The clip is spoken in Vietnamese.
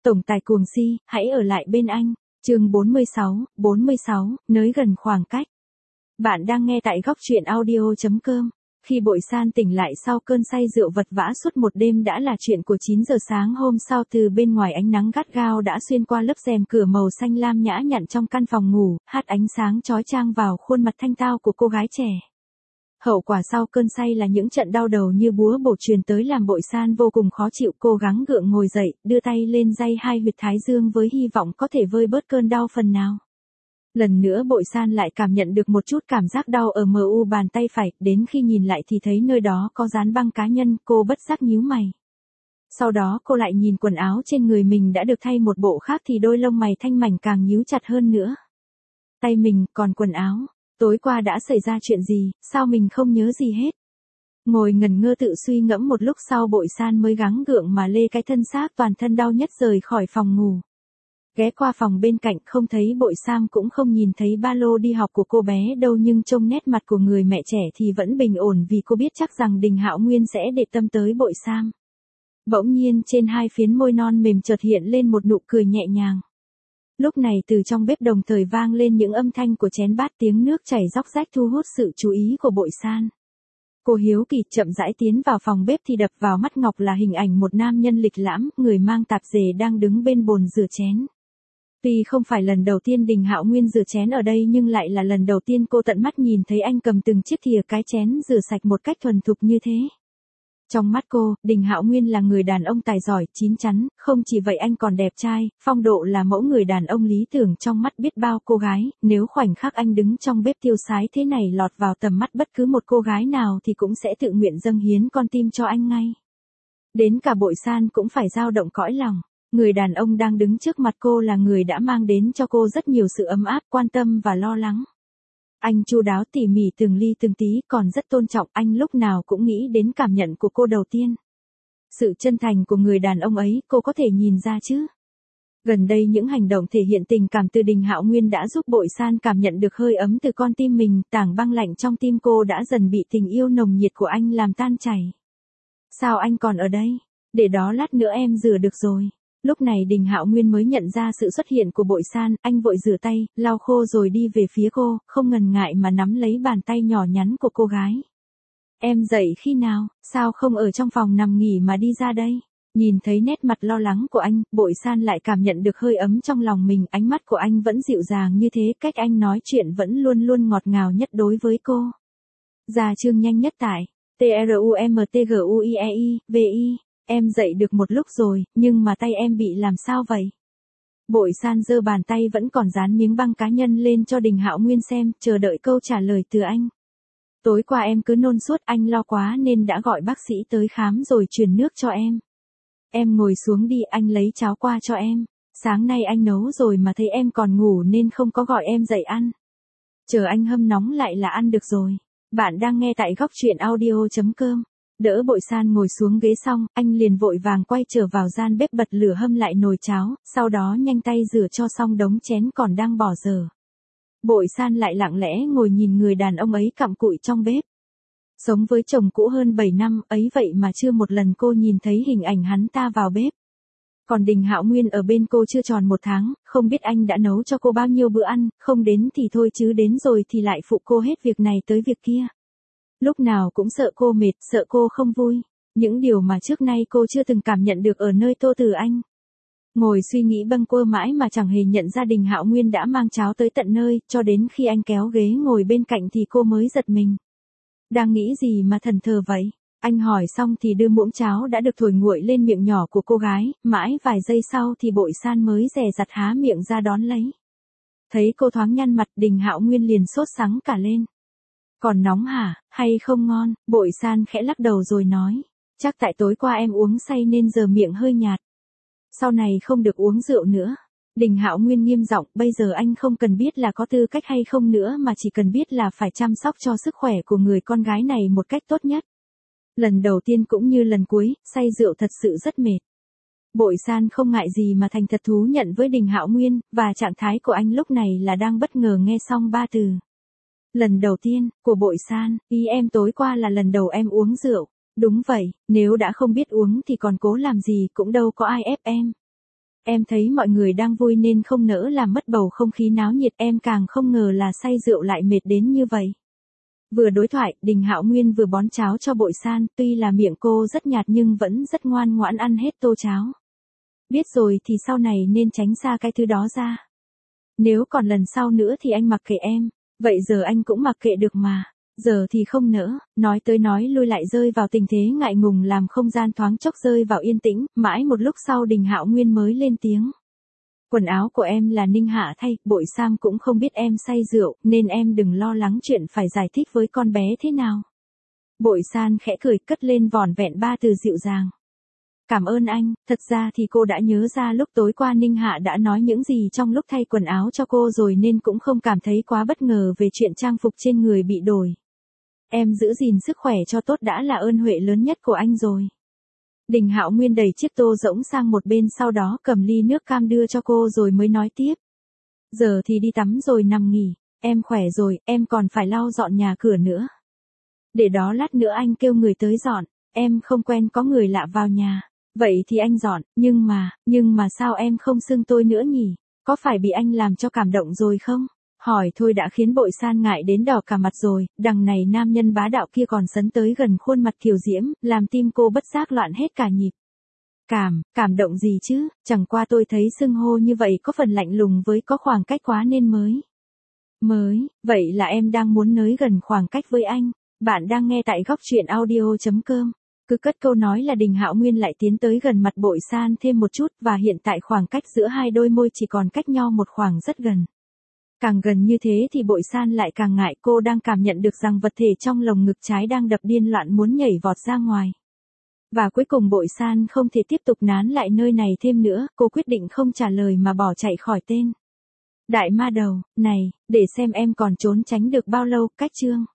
Tổng tài cuồng si, hãy ở lại bên anh. Chương 46, nới gần khoảng cách. Bạn đang nghe tại góc truyện audio.com. Khi Bội San tỉnh lại sau cơn say rượu vật vã suốt một đêm đã là chuyện của 9 giờ sáng hôm sau, từ bên ngoài ánh nắng gắt gao đã xuyên qua lớp rèm cửa màu xanh lam nhã nhặn trong căn phòng ngủ, hắt ánh sáng chói chang vào khuôn mặt thanh tao của cô gái trẻ. Hậu quả sau cơn say là những trận đau đầu như búa bổ truyền tới làm Bội San vô cùng khó chịu. Cố gắng gượng ngồi dậy, đưa tay lên day hai huyệt thái dương với hy vọng có thể vơi bớt cơn đau phần nào. Lần nữa Bội San lại cảm nhận được một chút cảm giác đau ở mu bàn tay phải, đến khi nhìn lại thì thấy nơi đó có dán băng cá nhân, cô bất giác nhíu mày. Sau đó cô lại nhìn quần áo trên người mình đã được thay một bộ khác thì đôi lông mày thanh mảnh càng nhíu chặt hơn nữa. Tay mình, còn quần áo. Tối qua đã xảy ra chuyện gì, sao mình không nhớ gì hết? Ngồi ngẩn ngơ tự suy ngẫm một lúc sau, Bội San mới gắng gượng mà lê cái thân xác toàn thân đau nhất rời khỏi phòng ngủ. Ghé qua phòng bên cạnh không thấy Bội San, cũng không nhìn thấy ba lô đi học của cô bé đâu, nhưng trông nét mặt của người mẹ trẻ thì vẫn bình ổn, vì cô biết chắc rằng Đình Hạo Nguyên sẽ để tâm tới Bội San. Bỗng nhiên trên hai phiến môi non mềm chợt hiện lên một nụ cười nhẹ nhàng. Lúc này từ trong bếp đồng thời vang lên những âm thanh của chén bát, tiếng nước chảy róc rách thu hút sự chú ý của Bội San. Cô hiếu kỳ chậm rãi tiến vào phòng bếp thì đập vào mắt Ngọc là hình ảnh một nam nhân lịch lãm, người mang tạp dề đang đứng bên bồn rửa chén. Tuy không phải lần đầu tiên Đình Hạo Nguyên rửa chén ở đây, nhưng lại là lần đầu tiên cô tận mắt nhìn thấy anh cầm từng chiếc thìa cái chén rửa sạch một cách thuần thục như thế. Trong mắt cô, Đình Hạo Nguyên là người đàn ông tài giỏi, chín chắn, không chỉ vậy anh còn đẹp trai, phong độ là mẫu người đàn ông lý tưởng trong mắt biết bao cô gái. Nếu khoảnh khắc anh đứng trong bếp tiêu sái thế này lọt vào tầm mắt bất cứ một cô gái nào thì cũng sẽ tự nguyện dâng hiến con tim cho anh ngay. Đến cả Bội San cũng phải dao động cõi lòng. Người đàn ông đang đứng trước mặt cô là người đã mang đến cho cô rất nhiều sự ấm áp, quan tâm và lo lắng. Anh chu đáo tỉ mỉ từng ly từng tí, còn rất tôn trọng, anh lúc nào cũng nghĩ đến cảm nhận của cô đầu tiên. Sự chân thành của người đàn ông ấy cô có thể nhìn ra chứ. Gần đây những hành động thể hiện tình cảm từ Đình Hạo Nguyên đã giúp Bội San cảm nhận được hơi ấm từ con tim mình, tảng băng lạnh trong tim cô đã dần bị tình yêu nồng nhiệt của anh làm tan chảy. Sao anh còn ở đây? Để đó lát nữa em rửa được rồi. Lúc này Đình Hạo Nguyên mới nhận ra sự xuất hiện của Bội San, anh vội rửa tay, lau khô rồi đi về phía cô, không ngần ngại mà nắm lấy bàn tay nhỏ nhắn của cô gái. Em dậy khi nào, sao không ở trong phòng nằm nghỉ mà đi ra đây? Nhìn thấy nét mặt lo lắng của anh, Bội San lại cảm nhận được hơi ấm trong lòng mình, ánh mắt của anh vẫn dịu dàng như thế, cách anh nói chuyện vẫn luôn luôn ngọt ngào nhất đối với cô. Ra chương nhanh nhất tại TRUMTGUIEI, Em dậy được một lúc rồi, nhưng mà tay em bị làm sao vậy? Bội San giơ bàn tay vẫn còn dán miếng băng cá nhân lên cho Đình Hạo Nguyên xem, chờ đợi câu trả lời từ anh. Tối qua em cứ nôn suốt, anh lo quá nên đã gọi bác sĩ tới khám rồi truyền nước cho em. Em ngồi xuống đi, anh lấy cháo qua cho em. Sáng nay anh nấu rồi mà thấy em còn ngủ nên không có gọi em dậy ăn. Chờ anh hâm nóng lại là ăn được rồi. Bạn đang nghe tại góc truyện audio.com. Đỡ Bội San ngồi xuống ghế xong, anh liền vội vàng quay trở vào gian bếp bật lửa hâm lại nồi cháo, sau đó nhanh tay rửa cho xong đống chén còn đang bỏ dở. Bội San lại lặng lẽ ngồi nhìn người đàn ông ấy cặm cụi trong bếp. Sống với chồng cũ hơn 7 năm ấy vậy mà chưa một lần cô nhìn thấy hình ảnh hắn ta vào bếp. Còn Đình Hạo Nguyên ở bên cô chưa tròn 1 tháng, không biết anh đã nấu cho cô bao nhiêu bữa ăn, không đến thì thôi chứ đến rồi thì lại phụ cô hết việc này tới việc kia. Lúc nào cũng sợ cô mệt, sợ cô không vui. Những điều mà trước nay cô chưa từng cảm nhận được ở nơi Tô Từ Anh. Ngồi suy nghĩ bâng quơ mãi mà chẳng hề nhận ra Đình Hạo Nguyên đã mang cháo tới tận nơi, cho đến khi anh kéo ghế ngồi bên cạnh thì cô mới giật mình. Đang nghĩ gì mà thần thờ vậy? Anh hỏi xong thì đưa muỗng cháo đã được thổi nguội lên miệng nhỏ của cô gái, mãi vài giây sau thì Bội San mới dè dặt há miệng ra đón lấy. Thấy cô thoáng nhăn mặt, Đình Hạo Nguyên liền sốt sắng cả lên. Còn nóng hả, hay không ngon? Bội San khẽ lắc đầu rồi nói. Chắc tại tối qua em uống say nên giờ miệng hơi nhạt. Sau này không được uống rượu nữa. Đình Hạo Nguyên nghiêm giọng, bây giờ anh không cần biết là có tư cách hay không nữa mà chỉ cần biết là phải chăm sóc cho sức khỏe của người con gái này một cách tốt nhất. Lần đầu tiên cũng như lần cuối, say rượu thật sự rất mệt. Bội San không ngại gì mà thành thật thú nhận với Đình Hạo Nguyên, và trạng thái của anh lúc này là đang bất ngờ nghe xong 3 từ. Lần đầu tiên, của Bội San, ý em tối qua là lần đầu em uống rượu. Đúng vậy, nếu đã không biết uống thì còn cố làm gì, cũng đâu có ai ép em. Em thấy mọi người đang vui nên không nỡ làm mất bầu không khí náo nhiệt, em càng không ngờ là say rượu lại mệt đến như vậy. Vừa đối thoại, Đình Hạo Nguyên vừa bón cháo cho Bội San, tuy là miệng cô rất nhạt nhưng vẫn rất ngoan ngoãn ăn hết tô cháo. Biết rồi thì sau này nên tránh xa cái thứ đó ra. Nếu còn lần sau nữa thì anh mặc kệ em, vậy giờ anh cũng mặc kệ được mà. Giờ thì không nỡ, nói tới nói lui lại rơi vào tình thế ngại ngùng làm không gian thoáng chốc rơi vào yên tĩnh, mãi một lúc sau Đình Hạo Nguyên mới lên tiếng. Quần áo của em là Ninh Hạ thay, Bội Sam cũng không biết em say rượu, nên em đừng lo lắng chuyện phải giải thích với con bé thế nào. Bội San khẽ cười cất lên vỏn vẹn 3 từ dịu dàng. Cảm ơn anh, thật ra thì cô đã nhớ ra lúc tối qua Ninh Hạ đã nói những gì trong lúc thay quần áo cho cô rồi nên cũng không cảm thấy quá bất ngờ về chuyện trang phục trên người bị đổi. Em giữ gìn sức khỏe cho tốt đã là ơn huệ lớn nhất của anh rồi. Đình Hạo Nguyên đẩy chiếc tô rỗng sang một bên sau đó cầm ly nước cam đưa cho cô rồi mới nói tiếp. Giờ thì đi tắm rồi nằm nghỉ, em khỏe rồi, em còn phải lau dọn nhà cửa nữa. Để đó lát nữa anh kêu người tới dọn, em không quen có người lạ vào nhà. Vậy thì anh dọn, nhưng mà sao em không xưng tôi nữa nhỉ? Có phải bị anh làm cho cảm động rồi không? Hỏi thôi đã khiến Bội San ngại đến đỏ cả mặt rồi, đằng này nam nhân bá đạo kia còn sấn tới gần khuôn mặt kiều diễm, làm tim cô bất giác loạn hết cả nhịp. Cảm động gì chứ, chẳng qua tôi thấy xưng hô như vậy có phần lạnh lùng với có khoảng cách quá nên vậy là em đang muốn nới gần khoảng cách với anh. Bạn đang nghe tại góc truyện audio.com. Cứ cất câu nói là Đình Hạo Nguyên lại tiến tới gần mặt Bội San thêm một chút và hiện tại khoảng cách giữa hai đôi môi chỉ còn cách nhau một khoảng rất gần. Càng gần như thế thì Bội San lại càng ngại, cô đang cảm nhận được rằng vật thể trong lồng ngực trái đang đập điên loạn muốn nhảy vọt ra ngoài. Và cuối cùng Bội San không thể tiếp tục nán lại nơi này thêm nữa, cô quyết định không trả lời mà bỏ chạy khỏi tên. Đại ma đầu, này, để xem em còn trốn tránh được bao lâu, cách chương.